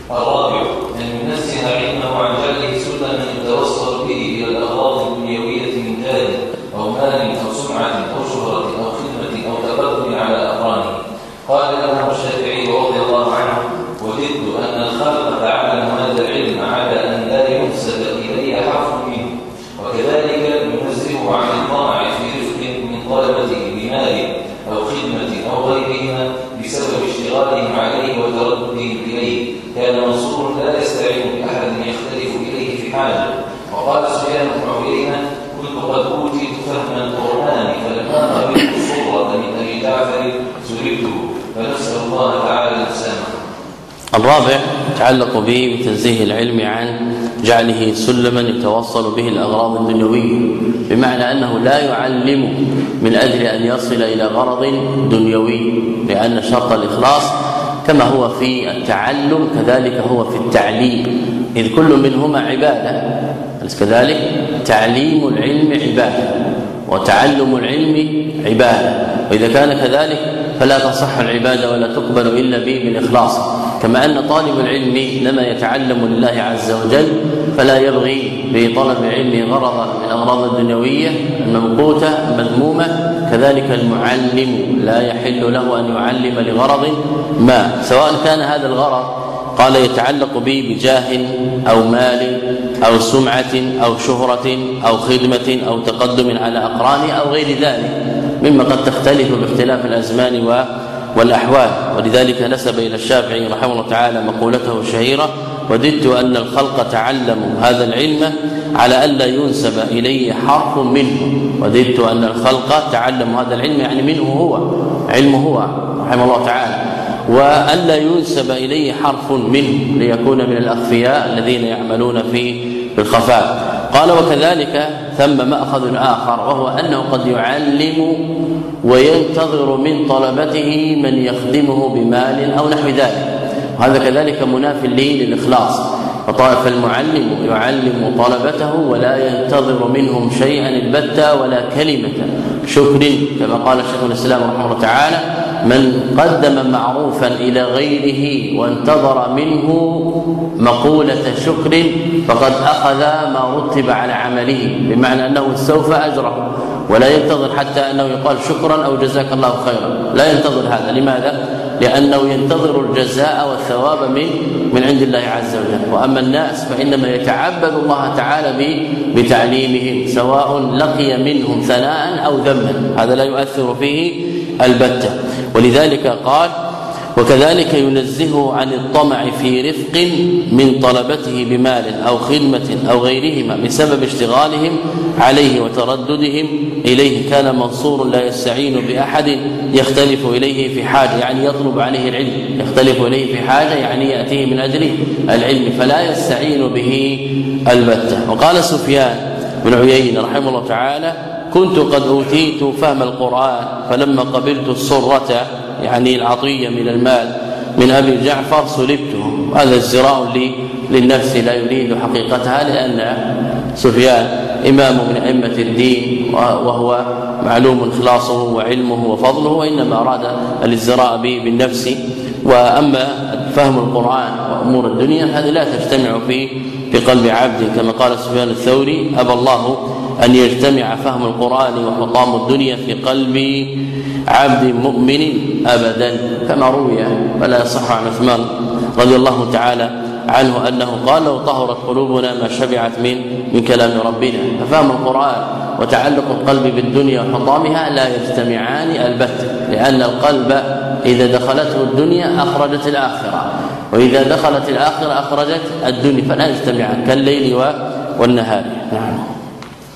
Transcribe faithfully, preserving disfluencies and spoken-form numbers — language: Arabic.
الرابع أن ينزه علمه عن جعله سلما يتوصل به إلى الأغراض الدنيوية من جاه أو مال أو سمعة أو شهرة أو خدمة أو تقدم على أقرانه. قال الإمام الشافعي رضي الله عنه: وجدت أن الخلق تعلم هذا العلم على أن لا ينسب إليه حرف منه، وكذلك ينزه عن الطمع في رزق من طلبته بمال أو خدمة أو غيرهما بسبب اشتغالهم عليه وترددهم إليه. كان منصور لا يستعين بأحد يختلف إليه في حاجة. وقال سفيان بن عيينة: كنت قد أوتيت فهم القرآن فلما قبلت الصورة من أبي جعفر سربته، فنسأل الله تعالى السامح. الرابع يتعلق به بتنزيه العلم عن جعله سلما يتوصل به الأغراض الدنيوية، بمعنى أنه لا يعلم من أجل أن يصل إلى غرض دنيوي، لأن شرط الإخلاص كما هو في التعلم كذلك هو في التعليم، إذ كل منهما عبادة. أليس كذلك؟ تعليم العلم عبادة وتعلم العلم عبادة، وإذا كان كذلك فلا تصح العبادة ولا تقبل إلا به بالإخلاص. كما أن طالب العلم لما يتعلم لله عز وجل فلا يبغي بطلب علمه غرضا من الأغراض الدنيوية الممقوتة المذمومة، كذلك المعلم لا يحل له أن يعلم لغرض ما، سواء كان هذا الغرض قال يتعلق به بجاه أو مال أو سمعة أو شهرة أو خدمة أو تقدم على أقران أو غير ذلك مما قد تختلف باختلاف الأزمان والأحوال. ولذلك نسب إلى الشافعي رحمه الله تعالى مقولته الشهيرة: وددت أن الخلق تعلموا هذا العلم على أن لا ينسب إليه حرف منه. وددت أن الخلق تعلموا هذا العلم يعني منه هو، علمه هو رحمه الله تعالى، وأن لا ينسب إليه حرف منه ليكون من الأخفياء الذين يعملون في الخفاء. قال: وكذلك ثم مأخذ آخر، وهو أنه قد يعلم وينتظر من طلبته من يخدمه بمال أو نحو ذلك، وهذا كذلك مناف للإخلاص. فالمعلم يعلم طلبته ولا ينتظر منهم شيئا البتة ولا كلمة شكر، كما قال شيخ الإسلام رحمه الله تعالى: من قدم معروفا إلى غيره وانتظر منه مقولة شكر فقد أخذ ما رتب على عمله، بمعنى أنه استوفى أجره، ولا ينتظر حتى أنه يقال شكرا أو جزاك الله خيرا، لا ينتظر هذا. لماذا؟ لأنه ينتظر الجزاء والثواب من من عند الله عز وجل. وأما الناس فإنما يتعبد الله تعالى بتعليمهم، سواء لقي منهم ثناء أو ذما، هذا لا يؤثر فيه البتة. ولذلك قال: وكذلك ينزه عن الطمع في رفق من طلبته بمال أو خدمة أو غيرهما بسبب اشتغالهم عليه وترددهم إليه. كان منصور لا يستعين بأحد يختلف إليه في حاجة، يعني يطلب عليه العلم، يختلف إليه في حاجة يعني يأتيه من أجل العلم، فلا يستعين به البتة. وقال سفيان بن عيينة رحمه الله تعالى: كنت قد أوتيت فهم القرآن فلما قبلت الصرة يعني العطية من المال من أبي جعفر سلبته. هذا ازدراء للنفس لا يريد حقيقتها، لأن سفيان إمام من أئمة الدين وهو معلوم إخلاصه وعلمه وفضله، وإنما أراد الازدراء بالنفس. وأما فهم القرآن وأمور الدنيا هذه لا تجتمع في في قلب عبد، كما قال سفيان الثوري: أبى الله أن يجتمع فهم القرآن وحطام الدنيا في قلب عبد مؤمن أبدا، كما روي ولا يصح عن عثمان رضي الله تعالى عنه أنه قال: لو طهرت قلوبنا ما شبعت من من كلام ربنا. ففهم القرآن وتعلق القلب بالدنيا وحطامها لا يجتمعان البتة، لأن القلب إذا دخلته الدنيا أخرجت الآخرة، وإذا دخلت الآخرة أخرجت الدنيا، فلا يجتمعان كالليل والنهار. نعم.